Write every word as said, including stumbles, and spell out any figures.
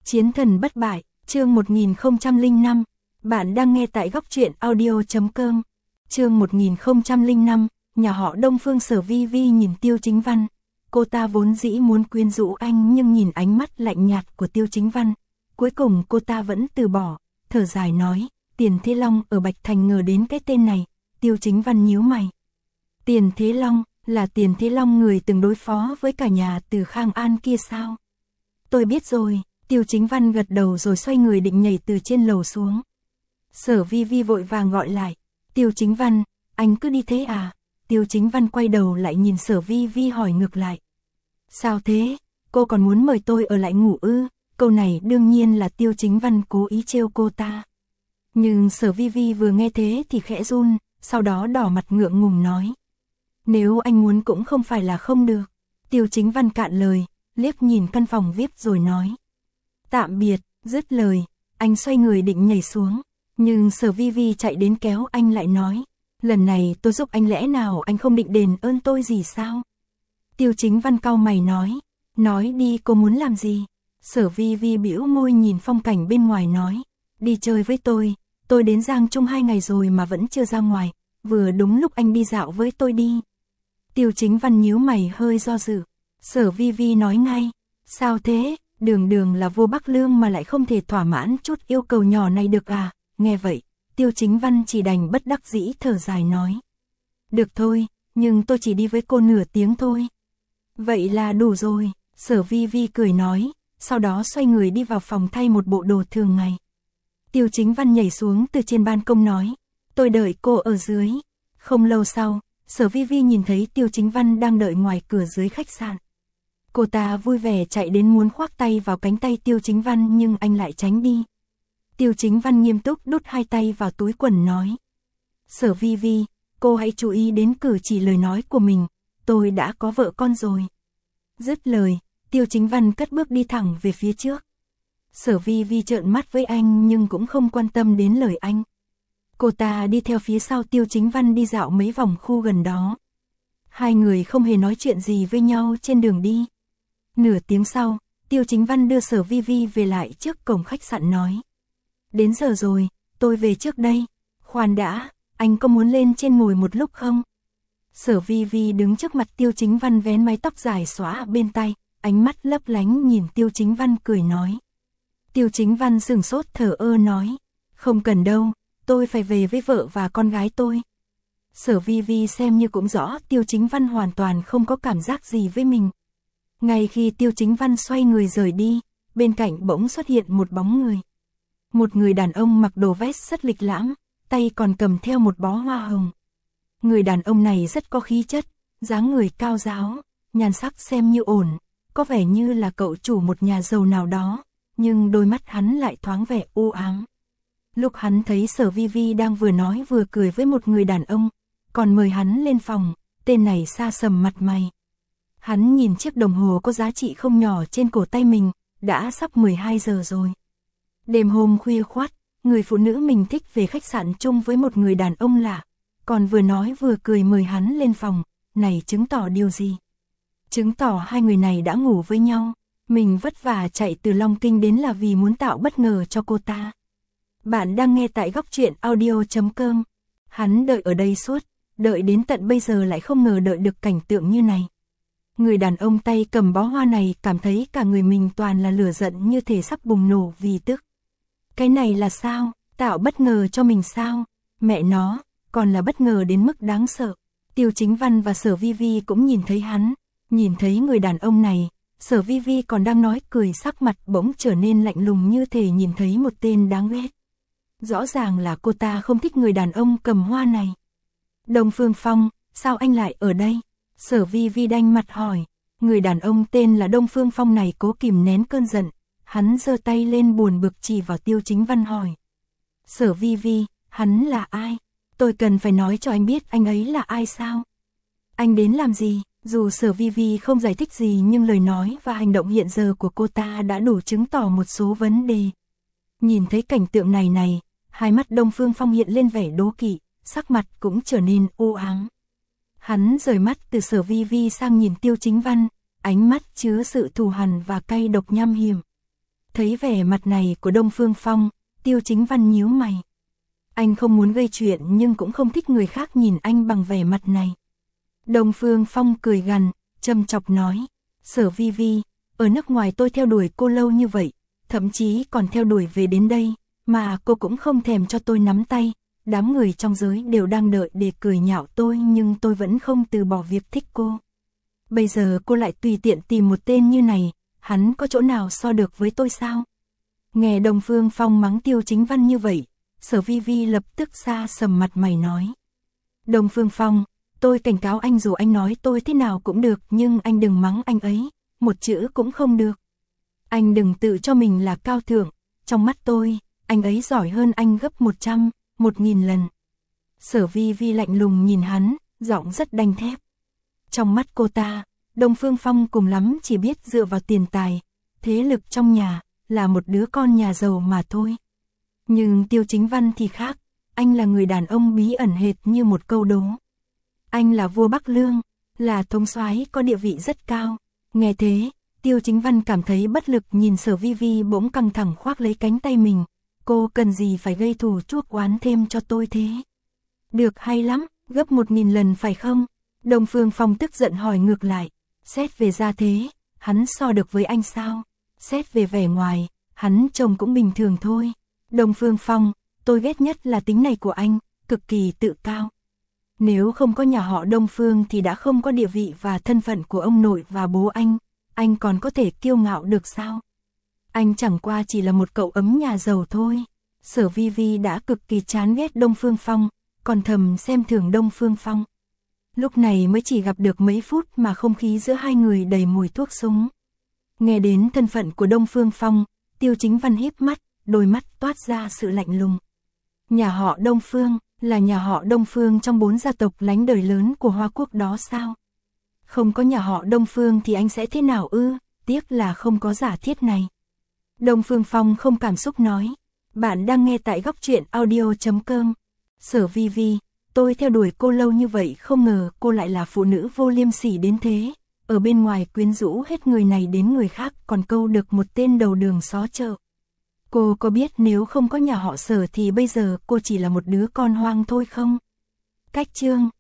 Chiến thần bất bại, chương một nghìn không trăm lẻ năm. Bạn đang nghe tại góc truyện audio chấm com. Chương một nghìn không trăm lẻ năm, nhà họ Đông Phương. Sở Vi Vi nhìn Tiêu Chính Văn. Cô ta vốn dĩ muốn quyến rũ anh nhưng nhìn ánh mắt lạnh nhạt của Tiêu Chính Văn, cuối cùng cô ta vẫn từ bỏ, thở dài nói, Tiền Thế Long ở Bạch Thành ngờ đến cái tên này. Tiêu Chính Văn nhíu mày. Tiền Thế Long, là Tiền Thế Long người từng đối phó với cả nhà Từ Khang An kia sao? Tôi biết rồi. Tiêu Chính Văn gật đầu rồi xoay người định nhảy từ trên lầu xuống. Sở Vi Vi vội vàng gọi lại, Tiêu Chính Văn, anh cứ đi thế à? Tiêu Chính Văn quay đầu lại nhìn Sở Vi Vi hỏi ngược lại. Sao thế? Cô còn muốn mời tôi ở lại ngủ ư? Câu này đương nhiên là Tiêu Chính Văn cố ý trêu cô ta. Nhưng Sở Vi Vi vừa nghe thế thì khẽ run, sau đó đỏ mặt ngượng ngùng nói. Nếu anh muốn cũng không phải là không được. Tiêu Chính Văn cạn lời, liếc nhìn căn phòng vi ai pi rồi nói. Tạm biệt, dứt lời, anh xoay người định nhảy xuống, nhưng Sở Vi Vi chạy đến kéo anh lại nói, lần này tôi giúp anh lẽ nào anh không định đền ơn tôi gì sao? Tiêu Chính Văn cau mày nói, nói đi cô muốn làm gì? Sở Vi Vi bĩu môi nhìn phong cảnh bên ngoài nói, đi chơi với tôi, tôi đến Giang Trung hai ngày rồi mà vẫn chưa ra ngoài, vừa đúng lúc anh đi dạo với tôi đi. Tiêu Chính Văn nhíu mày hơi do dự, Sở Vi Vi nói ngay, sao thế? Đường đường là vua Bắc Lương mà lại không thể thỏa mãn chút yêu cầu nhỏ này được à? Nghe vậy, Tiêu Chính Văn chỉ đành bất đắc dĩ thở dài nói. Được thôi, nhưng tôi chỉ đi với cô nửa tiếng thôi. Vậy là đủ rồi, Sở Vi Vi cười nói, sau đó xoay người đi vào phòng thay một bộ đồ thường ngày. Tiêu Chính Văn nhảy xuống từ trên ban công nói, tôi đợi cô ở dưới. Không lâu sau, Sở Vi Vi nhìn thấy Tiêu Chính Văn đang đợi ngoài cửa dưới khách sạn. Cô ta vui vẻ chạy đến muốn khoác tay vào cánh tay Tiêu Chính Văn nhưng anh lại tránh đi. Tiêu Chính Văn nghiêm túc đút hai tay vào túi quần nói. Sở Vi Vi, cô hãy chú ý đến cử chỉ lời nói của mình, tôi đã có vợ con rồi. Dứt lời, Tiêu Chính Văn cất bước đi thẳng về phía trước. Sở Vi Vi trợn mắt với anh nhưng cũng không quan tâm đến lời anh. Cô ta đi theo phía sau Tiêu Chính Văn đi dạo mấy vòng khu gần đó. Hai người không hề nói chuyện gì với nhau trên đường đi. Nửa tiếng sau, Tiêu Chính Văn đưa Sở Vi Vi về lại trước cổng khách sạn nói. Đến giờ rồi, tôi về trước đây. Khoan đã, anh có muốn lên trên ngồi một lúc không? Sở Vi Vi đứng trước mặt Tiêu Chính Văn vén mái tóc dài xóa bên tay, ánh mắt lấp lánh nhìn Tiêu Chính Văn cười nói. Tiêu Chính Văn sửng sốt thở ơ nói. Không cần đâu, tôi phải về với vợ và con gái tôi. Sở Vi Vi xem như cũng rõ Tiêu Chính Văn hoàn toàn không có cảm giác gì với mình. Ngay khi Tiêu Chính Văn xoay người rời đi, bên cạnh bỗng xuất hiện một bóng người. Một người đàn ông mặc đồ vest rất lịch lãm, tay còn cầm theo một bó hoa hồng. Người đàn ông này rất có khí chất, dáng người cao ráo, nhan sắc xem như ổn, có vẻ như là cậu chủ một nhà giàu nào đó, nhưng đôi mắt hắn lại thoáng vẻ u ám. Lúc hắn thấy Sở Vi Vi đang vừa nói vừa cười với một người đàn ông, còn mời hắn lên phòng, tên này xa sầm mặt mày. Hắn nhìn chiếc đồng hồ có giá trị không nhỏ trên cổ tay mình, đã sắp mười hai giờ rồi. Đêm hôm khuya khoắt, người phụ nữ mình thích về khách sạn chung với một người đàn ông lạ, còn vừa nói vừa cười mời hắn lên phòng, này chứng tỏ điều gì? Chứng tỏ hai người này đã ngủ với nhau, mình vất vả chạy từ Long Kinh đến là vì muốn tạo bất ngờ cho cô ta. Bạn đang nghe tại góc truyện audio chấm com. Hắn đợi ở đây suốt, đợi đến tận bây giờ lại không ngờ đợi được cảnh tượng như này. Người đàn ông tay cầm bó hoa này cảm thấy cả người mình toàn là lửa giận như thể sắp bùng nổ vì tức. Cái này là sao? Tạo bất ngờ cho mình sao? Mẹ nó, còn là bất ngờ đến mức đáng sợ. Tiêu Chính Văn và Sở Vi Vi cũng nhìn thấy hắn, nhìn thấy người đàn ông này, Sở Vi Vi còn đang nói cười sắc mặt bỗng trở nên lạnh lùng như thể nhìn thấy một tên đáng ghét. Rõ ràng là cô ta không thích người đàn ông cầm hoa này. Đông Phương Phong, sao anh lại ở đây? Sở Vi Vi đanh mặt hỏi. Người đàn ông tên là Đông Phương Phong này cố kìm nén cơn giận, hắn giơ tay lên buồn bực chỉ vào Tiêu Chính Văn hỏi. Sở Vi Vi, hắn là ai? Tôi cần phải nói cho anh biết anh ấy là ai sao? Anh đến làm gì? Dù Sở Vi Vi không giải thích gì nhưng lời nói và hành động hiện giờ của cô ta đã đủ chứng tỏ một số vấn đề. Nhìn thấy cảnh tượng này này, hai mắt Đông Phương Phong hiện lên vẻ đố kỵ, sắc mặt cũng trở nên u ám. Hắn rời mắt từ Sở Vi Vi sang nhìn Tiêu Chính Văn, ánh mắt chứa sự thù hằn và cay độc nham hiểm. Thấy vẻ mặt này của Đông Phương Phong, Tiêu Chính Văn nhíu mày. Anh không muốn gây chuyện nhưng cũng không thích người khác nhìn anh bằng vẻ mặt này. Đông Phương Phong cười gằn, châm chọc nói, Sở Vi Vi, ở nước ngoài tôi theo đuổi cô lâu như vậy, thậm chí còn theo đuổi về đến đây, mà cô cũng không thèm cho tôi nắm tay, đám người trong giới đều đang đợi để cười nhạo tôi nhưng tôi vẫn không từ bỏ việc thích cô. Bây giờ cô lại tùy tiện tìm một tên như này, hắn có chỗ nào so được với tôi sao? Nghe Đông Phương Phong mắng Tiêu Chính Văn như vậy, Sở Vi Vi lập tức xa sầm mặt mày nói. Đông Phương Phong, tôi cảnh cáo anh dù anh nói tôi thế nào cũng được nhưng anh đừng mắng anh ấy, một chữ cũng không được. Anh đừng tự cho mình là cao thượng, trong mắt tôi, anh ấy giỏi hơn anh gấp một trăm, một nghìn lần. Sở Vi Vi lạnh lùng nhìn hắn, giọng rất đanh thép. Trong mắt cô ta, Đông Phương Phong cùng lắm chỉ biết dựa vào tiền tài, thế lực trong nhà, là một đứa con nhà giàu mà thôi. Nhưng Tiêu Chính Văn thì khác, anh là người đàn ông bí ẩn hệt như một câu đố. Anh là vua Bắc Lương, là thống soái có địa vị rất cao. Nghe thế, Tiêu Chính Văn cảm thấy bất lực nhìn Sở Vi Vi bỗng căng thẳng khoác lấy cánh tay mình. Cô cần gì phải gây thù chuốc oán thêm cho tôi thế? Được hay lắm, gấp một nghìn lần phải không? Đông Phương Phong tức giận hỏi ngược lại. Xét về gia thế, hắn so được với anh sao? Xét về vẻ ngoài, hắn trông cũng bình thường thôi. Đông Phương Phong, tôi ghét nhất là tính này của anh, cực kỳ tự cao. Nếu không có nhà họ Đông Phương thì đã không có địa vị và thân phận của ông nội và bố anh, anh còn có thể kiêu ngạo được sao? Anh chẳng qua chỉ là một cậu ấm nhà giàu thôi. Sở Vi Vi đã cực kỳ chán ghét Đông Phương Phong, còn thầm xem thường Đông Phương Phong. Lúc này mới chỉ gặp được mấy phút mà không khí giữa hai người đầy mùi thuốc súng. Nghe đến thân phận của Đông Phương Phong, Tiêu Chính Văn híp mắt, đôi mắt toát ra sự lạnh lùng. Nhà họ Đông Phương, là nhà họ Đông Phương trong bốn gia tộc lánh đời lớn của Hoa Quốc đó sao? Không có nhà họ Đông Phương thì anh sẽ thế nào ư? Tiếc là không có giả thiết này. Đông Phương Phong không cảm xúc nói. Bạn đang nghe tại góc truyện audio chấm com. Sở Vi Vi, tôi theo đuổi cô lâu như vậy không ngờ cô lại là phụ nữ vô liêm sỉ đến thế. Ở bên ngoài quyến rũ hết người này đến người khác còn câu được một tên đầu đường xó chợ. Cô có biết nếu không có nhà họ Sở thì bây giờ cô chỉ là một đứa con hoang thôi không? Cách chương